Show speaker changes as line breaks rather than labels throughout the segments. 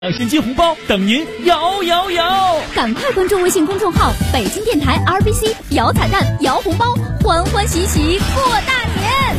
现金红包等您摇摇摇！
赶快关注微信公众号北京电台 RBC， 摇彩蛋，摇红包，欢欢喜喜过大年。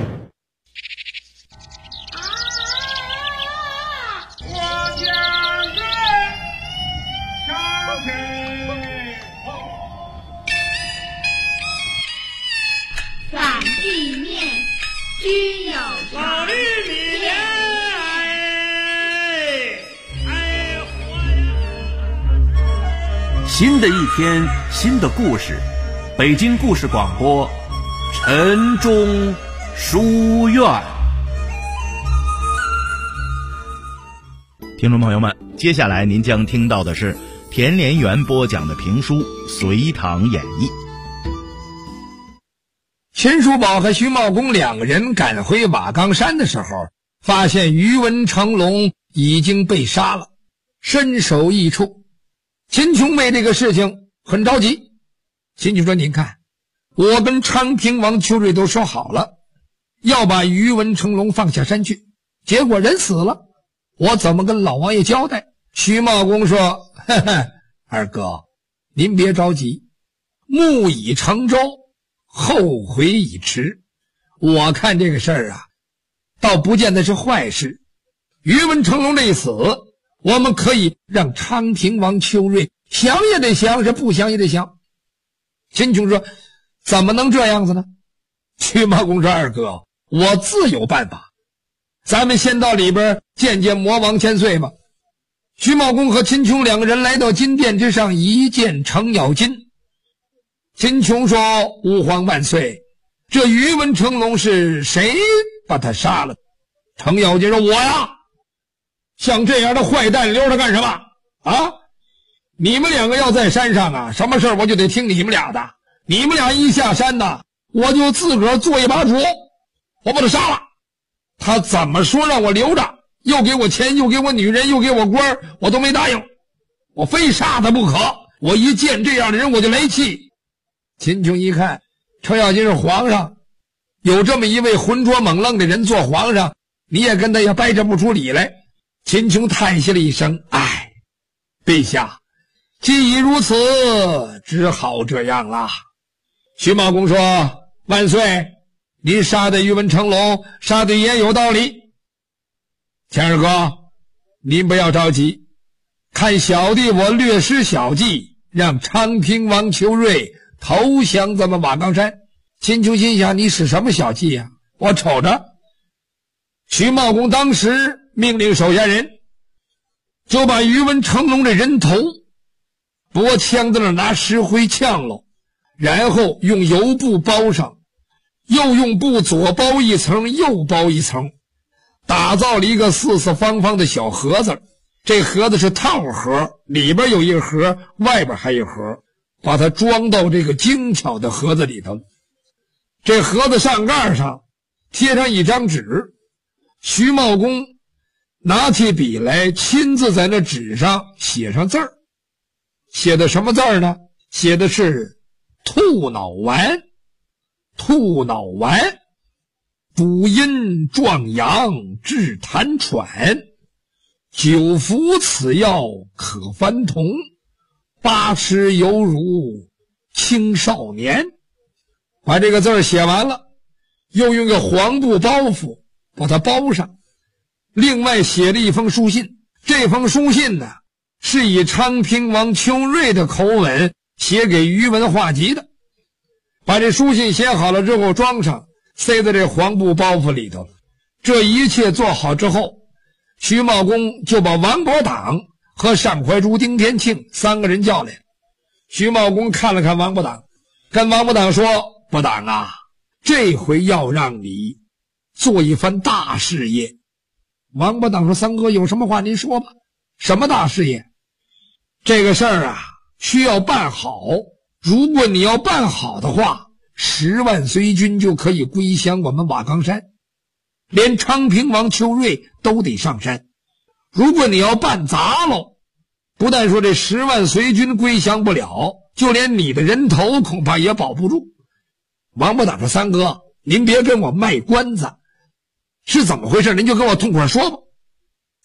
我家人上天
反地面均有
法律里面
新的一天，新的故事，北京故事广播，晨钟书院。
听众朋友们，接下来您将听到的是田连元播讲的评书《隋唐演义》。
秦叔宝和徐茂公两个人赶回瓦岗山的时候，发现宇文成龙已经被杀了，身首异处。秦琼为这个事情很着急。秦琼说，您看，我跟昌平王邱瑞都说好了，要把宇文成龙放下山去，结果人死了，我怎么跟老王爷交代？徐茂公说，呵呵，二哥，您别着急，木已成舟，后悔已迟。我看这个事儿啊，倒不见得是坏事。宇文成龙这一死，我们可以让昌平王邱瑞想也得想，是不想也得想。秦琼说，怎么能这样子呢？徐茂公说，二哥，我自有办法，咱们先到里边见见魔王千岁吧。徐茂公和秦琼两个人来到金殿之上，一见程咬金。秦琼说，吾皇万岁，这宇文成龙是谁把他杀了？程咬金说，我呀。像这样的坏蛋留着干什么啊？你们两个要在山上啊，什么事我就得听你们俩的。你们俩一下山呢，我就自个儿做一把主，我把他杀了。他怎么说让我留着，又给我钱，又给我女人，又给我官，我都没答应，我非杀他不可。我一见这样的人我就来气。秦琼一看，程咬金是皇上，有这么一位浑浊猛愣的人做皇上，你也跟他也掰扯不出理来。秦琼叹息了一声，唉，陛下，既已如此，只好这样了。徐茂公说，万岁，您杀的宇文成龙，杀的也有道理。钱二哥，您不要着急，看小弟我略施小计，让昌平王邱瑞投降咱们瓦岗山。秦琼心想，你使什么小计呀？我瞅着。徐茂公当时命令手下人，就把宇文成龙的人头脖枪在那拿石灰呛了，然后用油布包上，又用布左包一层右包一层，打造了一个四四方方的小盒子。这盒子是套盒，里边有一盒，外边还有一盒，把它装到这个精巧的盒子里头。这盒子上盖上贴上一张纸，徐茂公拿起笔来，亲自在那纸上写上字儿。写的什么字儿呢？写的是兔脑丸。兔脑丸，补阴壮阳，治痰喘，久服此药可翻童，8吃犹如青少年。把这个字儿写完了，又用个黄布包袱把它包上，另外写了一封书信。这封书信呢，是以昌平王邱瑞的口吻写给宇文化及的。把这书信写好了之后装上，塞在这黄布包袱里头。这一切做好之后，徐茂公就把王伯党和单怀珠、丁天庆3个人叫来。徐茂公看了看王伯党，跟王伯党说，伯党啊，这回要让你做一番大事业。王伯党说，三哥有什么话您说吧。什么大事业？这个事儿啊需要办好，如果你要办好的话，10万随军就可以归降我们瓦岗山，连昌平王邱瑞都得上山。如果你要办砸了，不但说这10万随军归降不了，就连你的人头恐怕也保不住。王伯党说，三哥您别跟我卖关子，是怎么回事您就跟我痛快说吧。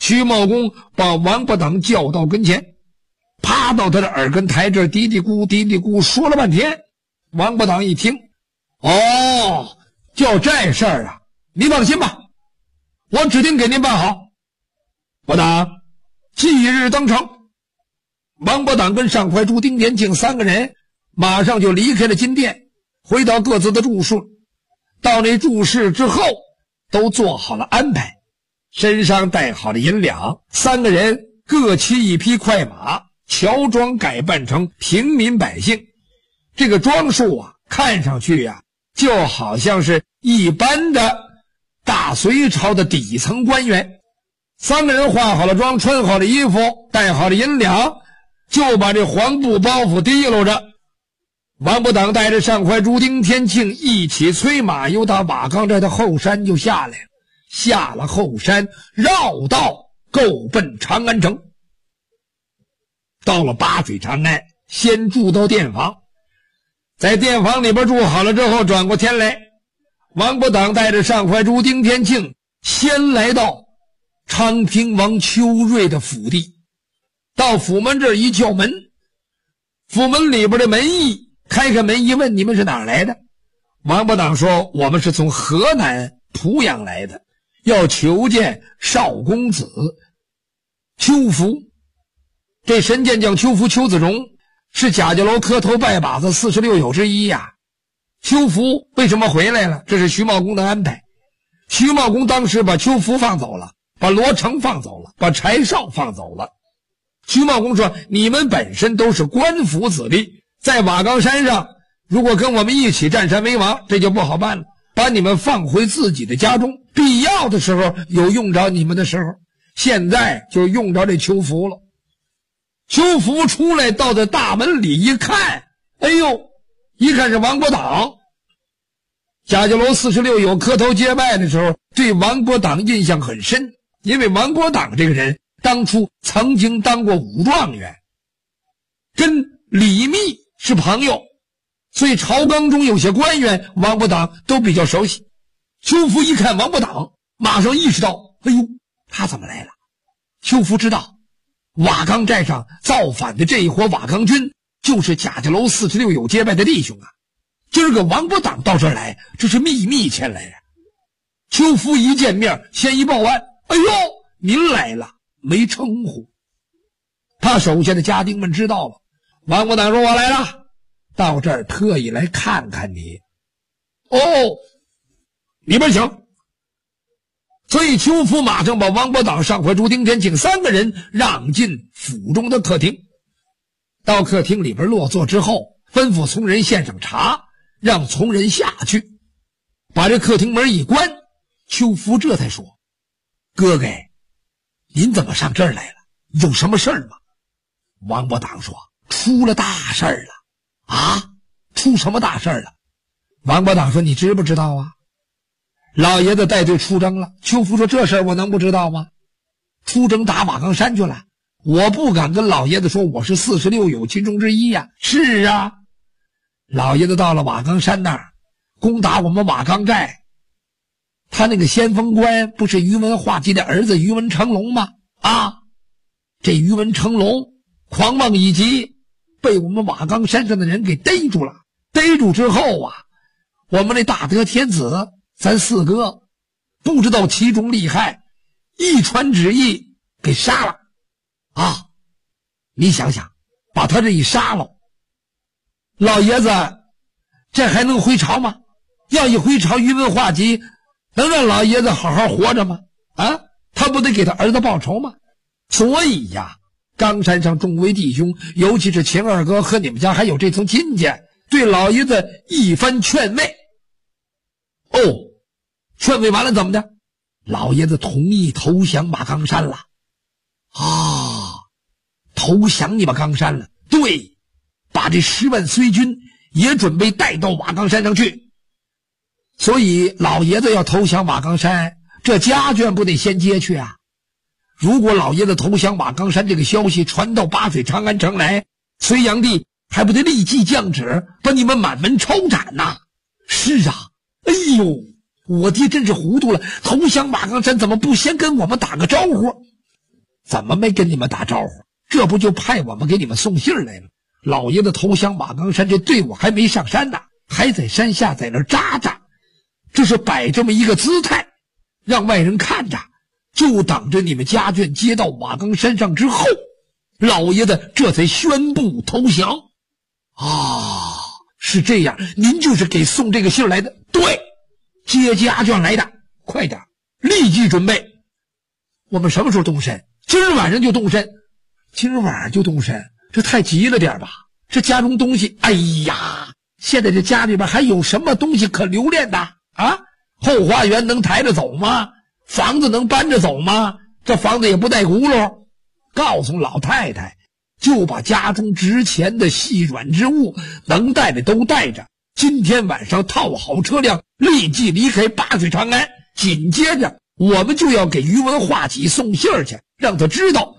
徐茂公把王八党叫到跟前，趴到他的耳根台这嘀嘀咕嘀嘀咕说了半天。王八党一听，哦，就这事儿啊，你放心吧，我指定给您办好。我党即日登城。王八党跟上怀珠、丁田庆3个人马上就离开了金殿，回到各自的住处。到那住室之后，都做好了安排，身上带好了银两，3个人各骑一匹快马，乔装改扮成平民百姓。这个装束啊，看上去啊，就好像是一般的大隋朝的底层官员。3个人化好了妆，穿好了衣服，带好了银两，就把这黄布包袱提溜着。王八党带着上怀珠、丁天庆一起催马，由打瓦岗寨的后山就下来了。下了后山，绕道够奔长安城。到了八水长安，先住到殿房，在殿房里边住好了之后，转过天来，王八党带着上怀珠、丁天庆先来到昌平王邱瑞的府邸。到府门这儿一叫门，府门里边的门役开开门一问，你们是哪儿来的？王八党说，我们是从河南濮阳来的，要求见少公子邱福。这神剑将邱福、邱子荣是贾家楼磕头拜把子46友之一呀。邱福为什么回来了？这是徐茂公的安排。徐茂公当时把邱福放走了，把罗成放走了，把柴少放走了。徐茂公说，你们本身都是官府子弟，在瓦岗山上如果跟我们一起占山为王，这就不好办了，把你们放回自己的家中，必要的时候有用着你们的时候，现在就用着这邱福了。邱福出来到这大门里一看，哎呦，一看是王八党。贾家楼46友磕头结拜的时候，对王八党印象很深，因为王八党这个人当初曾经当过武状元，跟李密是朋友，所以朝纲中有些官员王八党都比较熟悉。邱福一看王八党，马上意识到，哎呦，他怎么来了？邱福知道瓦岗寨上造反的这一伙瓦岗军就是贾家楼46友结拜的弟兄啊，今儿个王八党到这儿来，这是秘密前来啊。邱福一见面先一报案，哎呦，您来了，没称呼，怕手下的家丁们知道了。王八党说，我来了，到这儿特意来看看你。哦，里边请。所以邱福马上把王八党、上怀珠、丁天庆3个人让进府中的客厅。到客厅里边落座之后，吩咐从人献上茶，让从人下去，把这客厅门一关。邱福这才说，哥哥，您怎么上这儿来了？有什么事儿吗？王八党说，出了大事儿了。啊，出什么大事儿了？王八党说，你知不知道啊？老爷子带队出征了。邱福说，这事儿我能不知道吗？出征打瓦岗山去了，我不敢跟老爷子说我是46友其中之一呀。是啊，老爷子到了瓦岗山那儿攻打我们瓦岗寨，他那个先锋官不是宇文化及的儿子宇文成龙吗？啊，这宇文成龙狂妄以及，被我们瓦岗山上的人给逮住了。逮住之后啊，我们那大德天子咱4哥不知道其中厉害，一传旨意给杀了啊！你想想，把他这一杀了，老爷子这还能回朝吗？要一回朝，宇文化及能让老爷子好好活着吗？啊，他不得给他儿子报仇吗？所以呀，冈山上众位弟兄，尤其是秦二哥和你们家还有这层亲家，对老爷子一番劝慰。哦，劝慰完了怎么的？老爷子同意投降瓦岗山了。啊，投降你瓦岗山了？对，把这10万绥军也准备带到瓦岗山上去。所以老爷子要投降瓦岗山，这家眷不得先接去啊？如果老爷子投降瓦岗山这个消息传到八水长安城来，隋炀帝还不得立即降旨把你们满门抄斩呐？是啊，哎呦，我爹真是糊涂了，投降瓦岗山怎么不先跟我们打个招呼？ 怎么没跟你们打招呼？这不就派我们给你们送信来了？老爷子投降马岗山，这队伍还没上山呢，还在山下在那扎着，这是摆这么一个姿态，让外人看着，就等着你们家眷接到马岗山上之后，老爷子这才宣布投降。啊，是这样，您就是给送这个信来的？对，接家眷来的，快点，立即准备。我们什么时候动身？今儿晚上就动身。今儿晚上就动身，这太急了点吧？这家中东西，哎呀，现在这家里边还有什么东西可留恋的啊？后花园能抬着走吗？房子能搬着走吗？这房子也不带轱辘。告诉老太太，就把家中值钱的细软之物能带的都带着，今天晚上套好车辆，立即离开八水长安。紧接着我们就要给于文化己送信儿去，让他知道。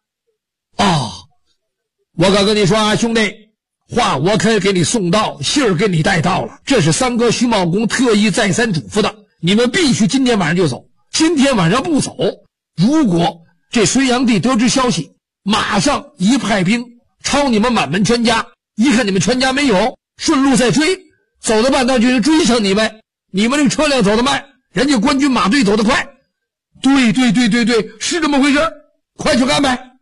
我可跟你说啊，兄弟，话我可以给你送到，信儿给你带到了，这是三哥徐茂公特意再三嘱咐的，你们必须今天晚上就走。今天晚上不走，如果这隋炀帝得知消息，马上一派兵抄你们满门全家，一看你们全家没有，顺路再追，走到半道就是追上你们，你们这个车辆走得慢，人家官军马队走得快。对，是这么回事，快去安排。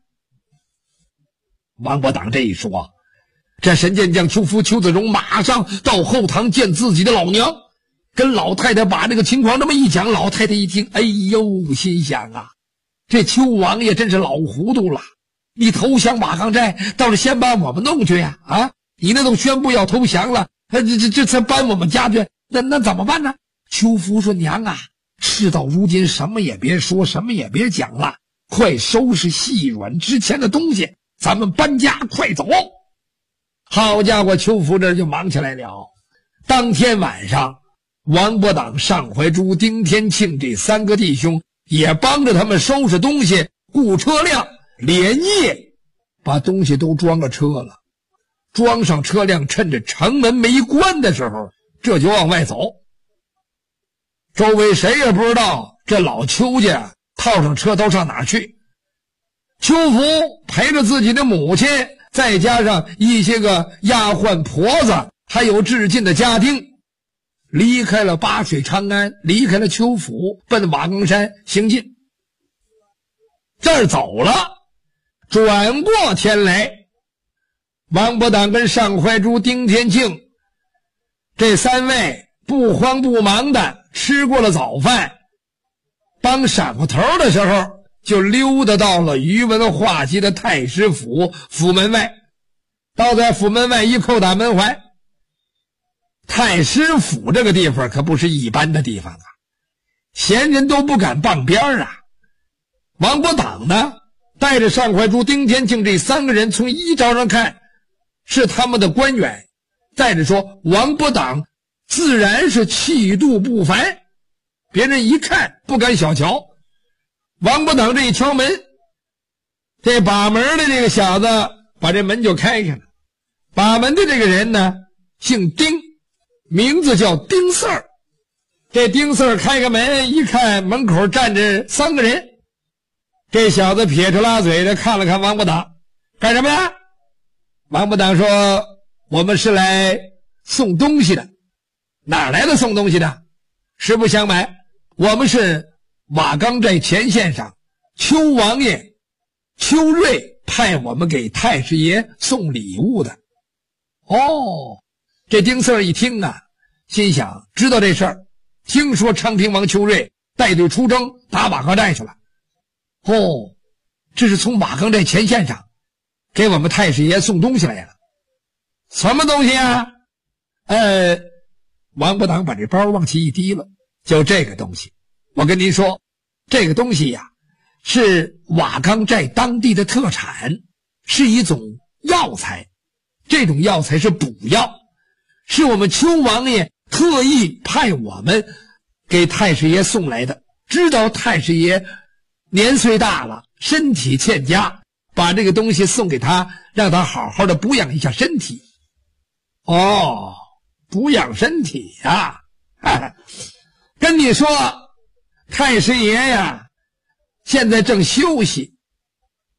王伯党这一说，这神箭将邱福、邱子荣马上到后堂见自己的老娘，跟老太太把这个情况这么一讲。老太太一听，哎呦，心想啊，这邱王爷真是老糊涂了，你投降马岗寨倒是先把我们弄去呀！啊，你那都宣布要投降了，这才搬我们家去，那怎么办呢？邱福说，娘啊，事到如今什么也别说，什么也别讲了，快收拾细软之前的东西，咱们搬家，快走。好家伙，邱福这就忙起来了。当天晚上，王伯党、尚怀珠、丁天庆这三个弟兄也帮着他们收拾东西、雇车辆，连夜把东西都装了车了。装上车辆，趁着城门没关的时候，这就往外走。周围谁也不知道这老邱家套上车都上哪儿去。邱福陪着自己的母亲，再加上一些个丫鬟婆子，还有致敬的家丁，离开了八水长安，离开了邱府，奔马岗山行进。这儿走了，转过天来，王伯党跟尚怀珠、丁天庆这三位不慌不忙的吃过了早饭，帮闪过头的时候，就溜达到了于文化及的太师府府门外。到在府门外一叩打门环，太师府这个地方可不是一般的地方啊，闲人都不敢傍边啊。王伯党呢，带着尚怀珠、丁天庆这三个人，从衣着上看是他们的官员，再者说王伯党自然是气度不凡，别人一看不敢小瞧。王伯党这一敲门，这把门的这个小子把这门就开开了。把门的这个人呢，姓丁，名字叫丁四儿。这丁四儿开个门，一看门口站着三个人，这小子撇着拉嘴的看了看王伯党，干什么呀？王伯党说，我们是来送东西的。哪来的送东西的？实不相瞒，我们是马岗寨前线上邱王爷邱瑞派我们给太师爷送礼物的。这丁四儿一听啊，心想知道这事儿，听说昌平王邱瑞带队出征打马岗寨去了。这是从马岗寨前线上给我们太师爷送东西来了。什么东西啊？王伯党把这包往起一提了，就这个东西。我跟您说，这个东西呀，是瓦岗寨当地的特产，是一种药材。这种药材是补药，是我们邱王爷特意派我们给太师爷送来的。知道太师爷年岁大了，身体欠佳，把这个东西送给他，让他好好的补养一下身体。补养身体呀，跟你说，太师爷呀，现在正休息，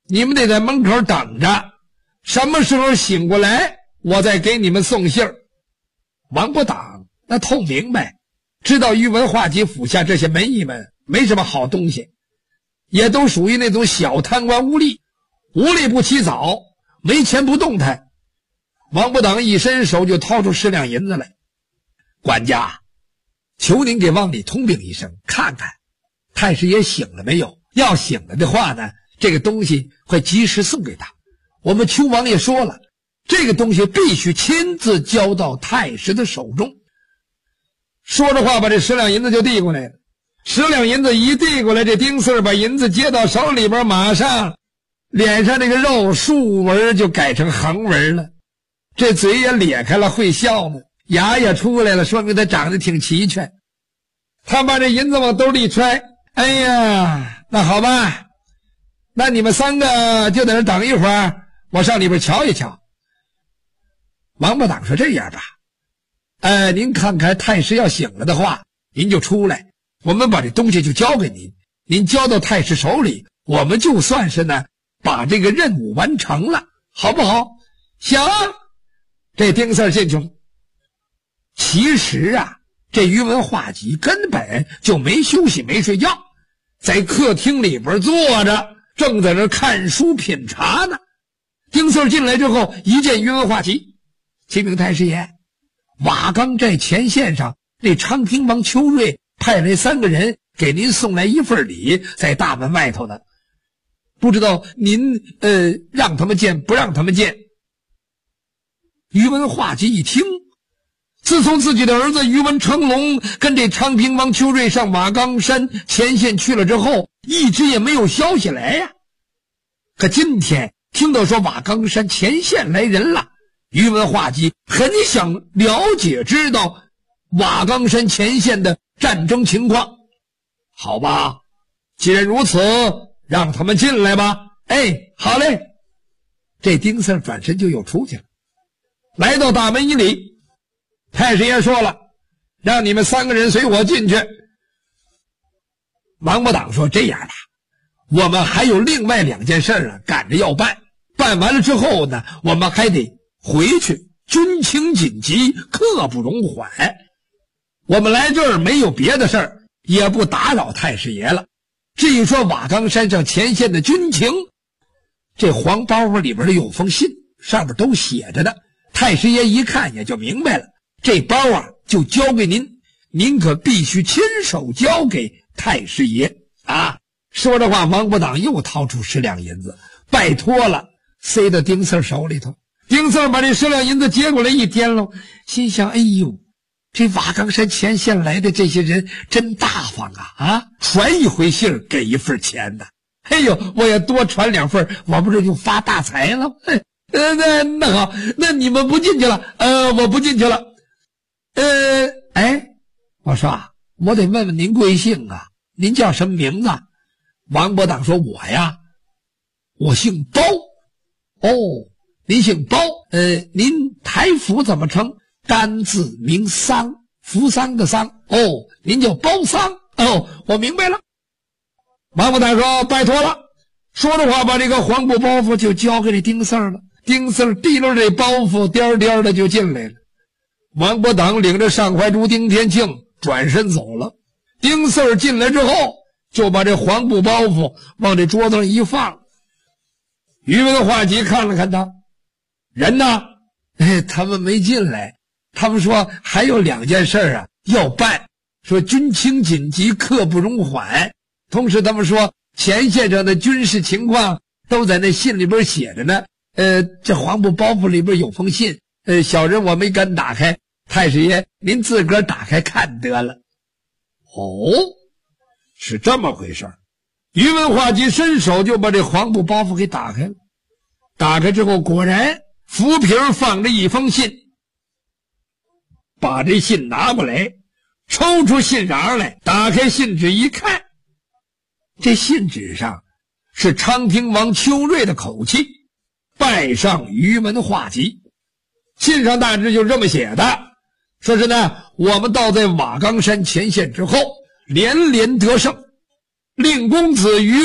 你们得在门口等着，什么时候醒过来，我再给你们送信儿。王伯党那透明白，知道宇文化及府下这些门役们没什么好东西，也都属于那种小贪官污吏，无利不起早，没钱不动弹。王伯党一伸手就掏出10两银子来，管家，求您给往里通禀一声，看看太师爷醒了没有，要醒了的话呢，这个东西会及时送给他。我们邱王爷说了，这个东西必须亲自交到太师的手中。说着话，把这10两银子就递过来了。10两银子一递过来，这丁四把银子接到手里边，马上脸上这个肉竖纹就改成横纹了，这嘴也咧开了，会笑呢，牙也出来了，说明他长得挺齐全。他把这银子往兜里揣，哎呀，那好吧，那你们3个就在这等一会儿，我上里边瞧一瞧。王伯党说，这样吧，您看看太师要醒了的话，您就出来，我们把这东西就交给您，您交到太师手里，我们就算是呢把这个任务完成了，好不好？行。这丁四进去了。其实啊，这宇文化及根本就没休息没睡觉，在客厅里边坐着，正在那看书品茶呢。丁四进来之后，一见宇文化及，启禀太师爷，瓦岗寨前线上那昌平王邱瑞派来3个人给您送来一份礼，在大门外头呢，不知道您让他们见不让他们见。宇文化及一听，自从自己的儿子宇文成龙跟这昌平王邱瑞上瓦岗山前线去了之后，一直也没有消息来呀。可今天听到说瓦岗山前线来人了，宇文化及很想了解知道瓦岗山前线的战争情况。好吧，既然如此，让他们进来吧。好嘞。这丁四转身就又出去了，来到大门以里，太师爷说了，让你们3个人随我进去。王伯党说，这样吧，我们还有另外2件事啊，赶着要办，办完了之后呢，我们还得回去，军情紧急，刻不容缓。我们来这儿没有别的事儿，也不打扰太师爷了。至于说瓦岗山上前线的军情，这黄包袱里边的有封信，上面都写着的。太师爷一看也就明白了，这包啊就交给您，您可必须亲手交给太师爷啊。说着话，王伯党又掏出10两银子，拜托了，塞到丁四手里头。丁四把这10两银子接过来一掂喽，心想，哎呦，这瓦岗山前线来的这些人真大方啊！传一回信给一份钱的，哎呦，我也多传2份，我不是就发大财了？那好，那你们不进去了？我不进去了。我说我得问问您贵姓啊？您叫什么名字？王伯党说，我呀，我姓包。哦，您姓包，您台府怎么称？单字名桑，扶桑的桑。哦，您叫包桑。哦，我明白了。王伯党说，拜托了。说着话，把这个黄布包袱就交给这丁四了。丁四提溜这包袱，颠颠的就进来了。王伯党领着上怀珠、丁天庆转身走了。丁四进来之后，就把这黄布包袱往这桌子上一放。宇文化及看了看他，人呢？他们没进来。他们说还有2件事啊要办，说军情紧急，刻不容缓。同时他们说前线上的军事情况都在那信里边写着呢。这黄布包袱里边有封信，小人我没敢打开，太师爷您自个儿打开看得了。哦，是这么回事。宇文化及伸手就把这黄布包袱给打开了。打开之后，果然浮皮放着一封信。把这信拿过来，抽出信瓤来，打开信纸一看，这信纸上是昌平王邱瑞的口气，拜上宇文化及。信上大致就这么写的，说是呢，我们到在瓦岗山前线之后，连连得胜，令公子宇